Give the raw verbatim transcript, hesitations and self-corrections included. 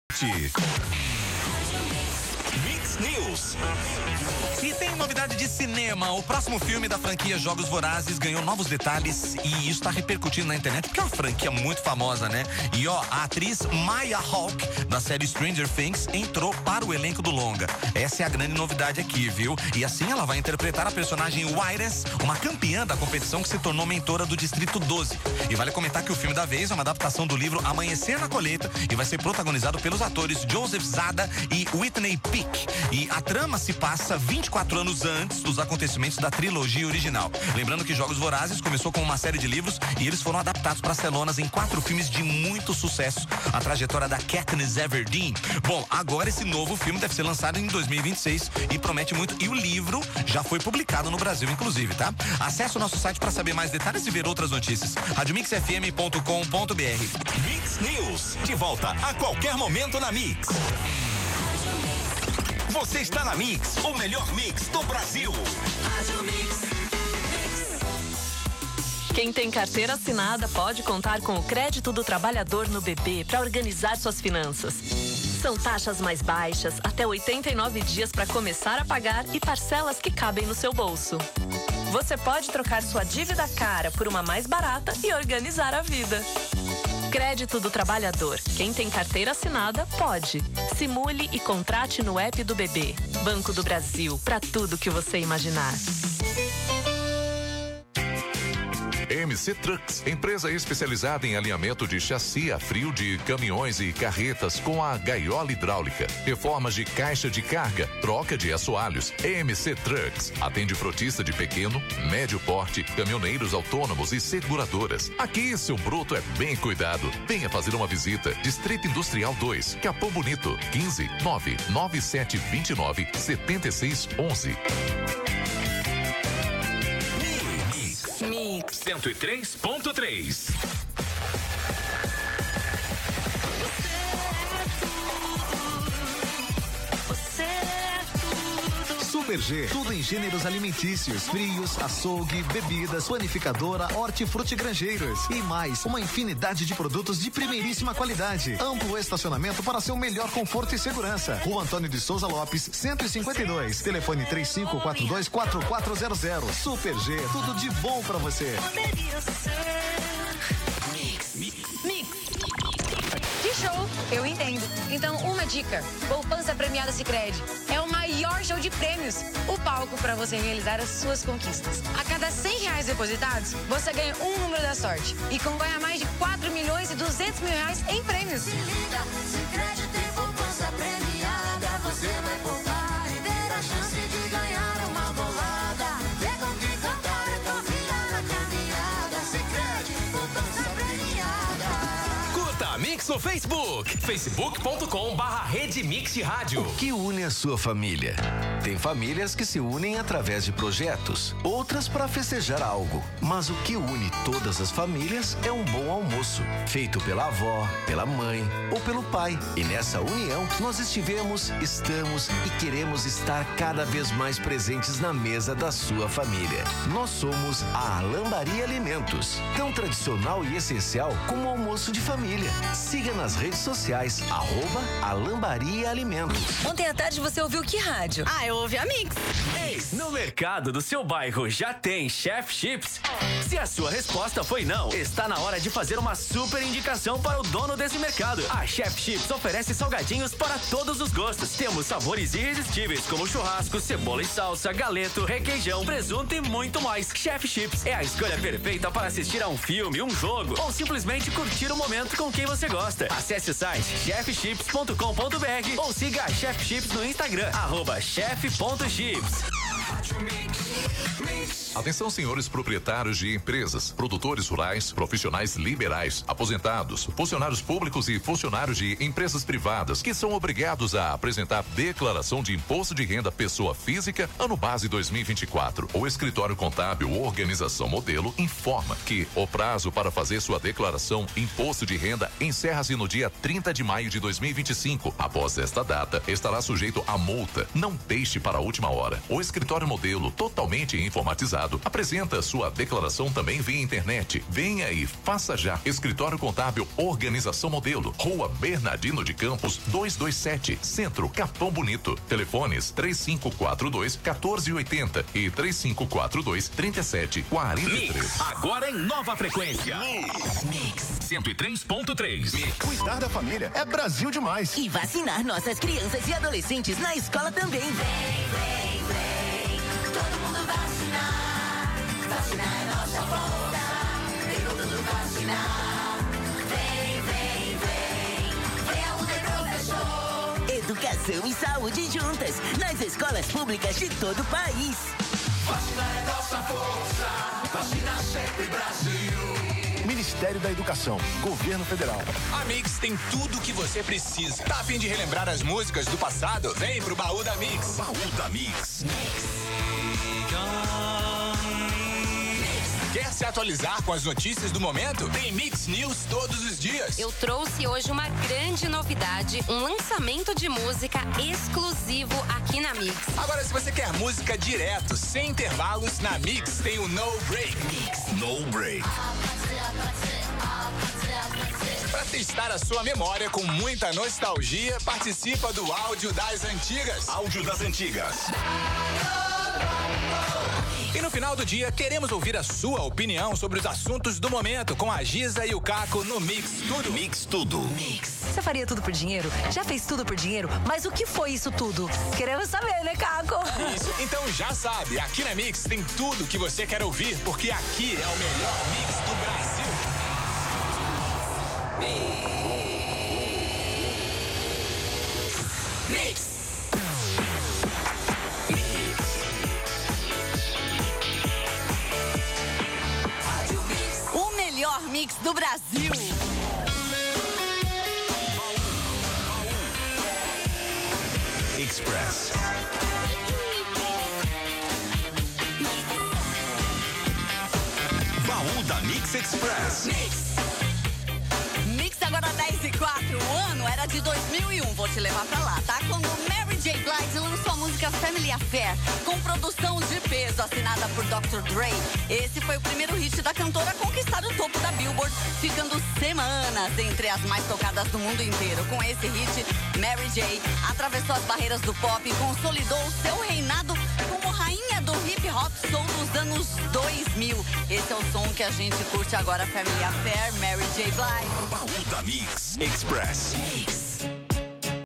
Mix News. E tem novidade de cinema. O próximo filme da franquia Jogos Vorazes ganhou novos detalhes e isso está repercutindo na internet porque é uma franquia muito famosa, né? E ó, a atriz Maya Hawke, da série Stranger Things, entrou para o elenco do longa. Essa é a grande novidade aqui, viu? E assim ela vai interpretar a personagem Wires, uma campeã da competição que se tornou mentora do Distrito doze. E vale comentar que o filme da vez é uma adaptação do livro Amanhecer na Colheita e vai ser protagonizado pelos atores Joseph Zada e Whitney Peak. E a trama se passa vinte e quatro anos antes dos acontecimentos da trilogia original. Lembrando que Jogos Vorazes começou com uma série de livros e eles foram adaptados para telonas em quatro filmes de muito sucesso. A trajetória da Katniss Everdeen. Bom, agora esse novo filme deve ser lançado em dois mil e vinte e seis e promete muito. E o livro já foi publicado no Brasil, inclusive, tá? Acesse o nosso site para saber mais detalhes e ver outras notícias. rádio mix f m ponto com ponto b r. Mix News, de volta a qualquer momento na Mix. Você está na Mix, o melhor mix do Brasil. Quem tem carteira assinada pode contar com o crédito do trabalhador no B B para organizar suas finanças. São taxas mais baixas, até oitenta e nove dias para começar a pagar e parcelas que cabem no seu bolso. Você pode trocar sua dívida cara por uma mais barata e organizar a vida. Crédito do trabalhador. Quem tem carteira assinada pode. Simule e contrate no app do B B. Banco do Brasil, para tudo que você imaginar. M C Trucks, empresa especializada em alinhamento de chassi a frio de caminhões e carretas com a gaiola hidráulica, reformas de caixa de carga, troca de assoalhos. M C Trucks atende frotista de pequeno, médio porte, caminhoneiros autônomos e seguradoras. Aqui seu bruto é bem cuidado. Venha fazer uma visita. Distrito Industrial dois, Capão Bonito, quinze nove nove sete dois nove sete seis um um. cento e três ponto três. Super G, tudo em gêneros alimentícios, frios, açougue, bebidas, panificadora, hortifruti grangeiros e mais, uma infinidade de produtos de primeiríssima qualidade. Amplo estacionamento para seu melhor conforto e segurança. Rua Antônio de Souza Lopes, cento e cinquenta e dois. Telefone três cinco quatro dois quatro quatro zero zero. Super G, tudo de bom para você. Mix. Mix. Que show! Eu entendo. Então, uma dica: poupança premiada Sicredi. É o maior show de prêmios. O palco para você realizar as suas conquistas. A cada cem reais depositados, você ganha um número da sorte e concorre a mais de quatro milhões e duzentos mil reais em prêmios. Se liga, Sicredi tem poupança premiada. Você vai poupar e ter a chance de ganhar uma bolada. Vê com que cantar e confiar na caminhada. Sicredi, poupança premiada. Curta a Mix no Facebook, facebook ponto com barra Rede Mix Rádio. O que une a sua família? Tem famílias que se unem através de projetos, outras para festejar algo. Mas o que une todas as famílias é um bom almoço, feito pela avó, pela mãe ou pelo pai. E nessa união, nós estivemos, estamos e queremos estar cada vez mais presentes na mesa da sua família. Nós somos a Alambaria Alimentos, tão tradicional e essencial como o almoço de família. Siga nas redes sociais, arroba Alambaria Alimentos. Ontem à tarde você ouviu que rádio? Ah, eu ouvi a Mix. Ei, no mercado do seu bairro já tem Chef Chips? Se a sua resposta foi não, está na hora de fazer uma super indicação para o dono desse mercado. A Chef Chips oferece salgadinhos para todos os gostos. Temos sabores irresistíveis como churrasco, cebola e salsa, galeto, requeijão, presunto e muito mais. Chef Chips é a escolha perfeita para assistir a um filme, um jogo ou simplesmente curtir o momento com quem você gosta. Acesse o site chef chips ponto com ponto b r ou siga a Chef Chips no Instagram, arroba chef ponto chips. Atenção, senhores proprietários de empresas, produtores rurais, profissionais liberais, aposentados, funcionários públicos e funcionários de empresas privadas que são obrigados a apresentar declaração de imposto de renda pessoa física ano base dois mil e vinte e quatro. O escritório contábil ou organização modelo informa que o prazo para fazer sua declaração imposto de renda encerra-se no dia trinta de maio de dois mil e vinte e cinco. Após esta data, estará sujeito a multa. Não deixe para a última hora. O escritório modelo totalmente totalmente informatizado. Apresenta sua declaração também via internet. Venha e faça já. Escritório Contábil Organização Modelo, Rua Bernardino de Campos, duzentos e vinte e sete, Centro, Capão Bonito. Telefones três cinco quatro dois, um quatro oito zero e três cinco quatro dois, três sete quatro três. Mix, agora em nova frequência. Mix cento e três ponto três. Cuidar da família é Brasil demais. E vacinar nossas crianças e adolescentes na escola também. Vem, vem, vem, todo mundo vacinar. Vacinar é nossa volta. Vem todo mundo vacinar. Vem, vem, vem, vem aonde professor. Educação e saúde juntas nas escolas públicas de todo o país. Vacinar é nossa força. Vacina sempre Brasil. Ministério da Educação, Governo Federal. A Mix tem tudo o que você precisa. Tá a fim de relembrar as músicas do passado? Vem pro Baú da Mix. Baú da Mix. Quer se atualizar com as notícias do momento? Tem Mix News todos os dias. Eu trouxe hoje uma grande novidade, um lançamento de música exclusivo aqui na Mix. Agora, se você quer música direto, sem intervalos, na Mix tem o No Break. Mix No Break. Para testar a sua memória com muita nostalgia, participa do Áudio das Antigas. Áudio das Antigas. E no final do dia, queremos ouvir a sua opinião sobre os assuntos do momento com a Giza e o Caco no Mix Tudo. Mix Tudo. Mix. Você faria tudo por dinheiro? Já fez tudo por dinheiro? Mas o que foi isso tudo? Queremos saber, né, Caco? Isso, então já sabe, aqui na Mix tem tudo que você quer ouvir, porque aqui é o melhor mix do Brasil. Mix. O melhor mix do Brasil. Express. Baú da Mix Express. Mix. Mix agora dez e quatro. O ano era de dois mil e um. Vou te levar pra lá, tá? Quando Mary J. Blige lançou a música Family Affair, com produção de peso assinada por doutor Dre. Esse foi o primeiro hit da cantora a conquistar o topo da Billboard, ficando semanas entre as mais tocadas do mundo inteiro. Com esse hit, Mary J. atravessou as barreiras do pop e consolidou o seu reinado como rainha do hip hop soul dos anos dois mil. Esse é o som que a gente curte agora, Family Affair, Mary J. Blige. Baú da Mix Express. Mix.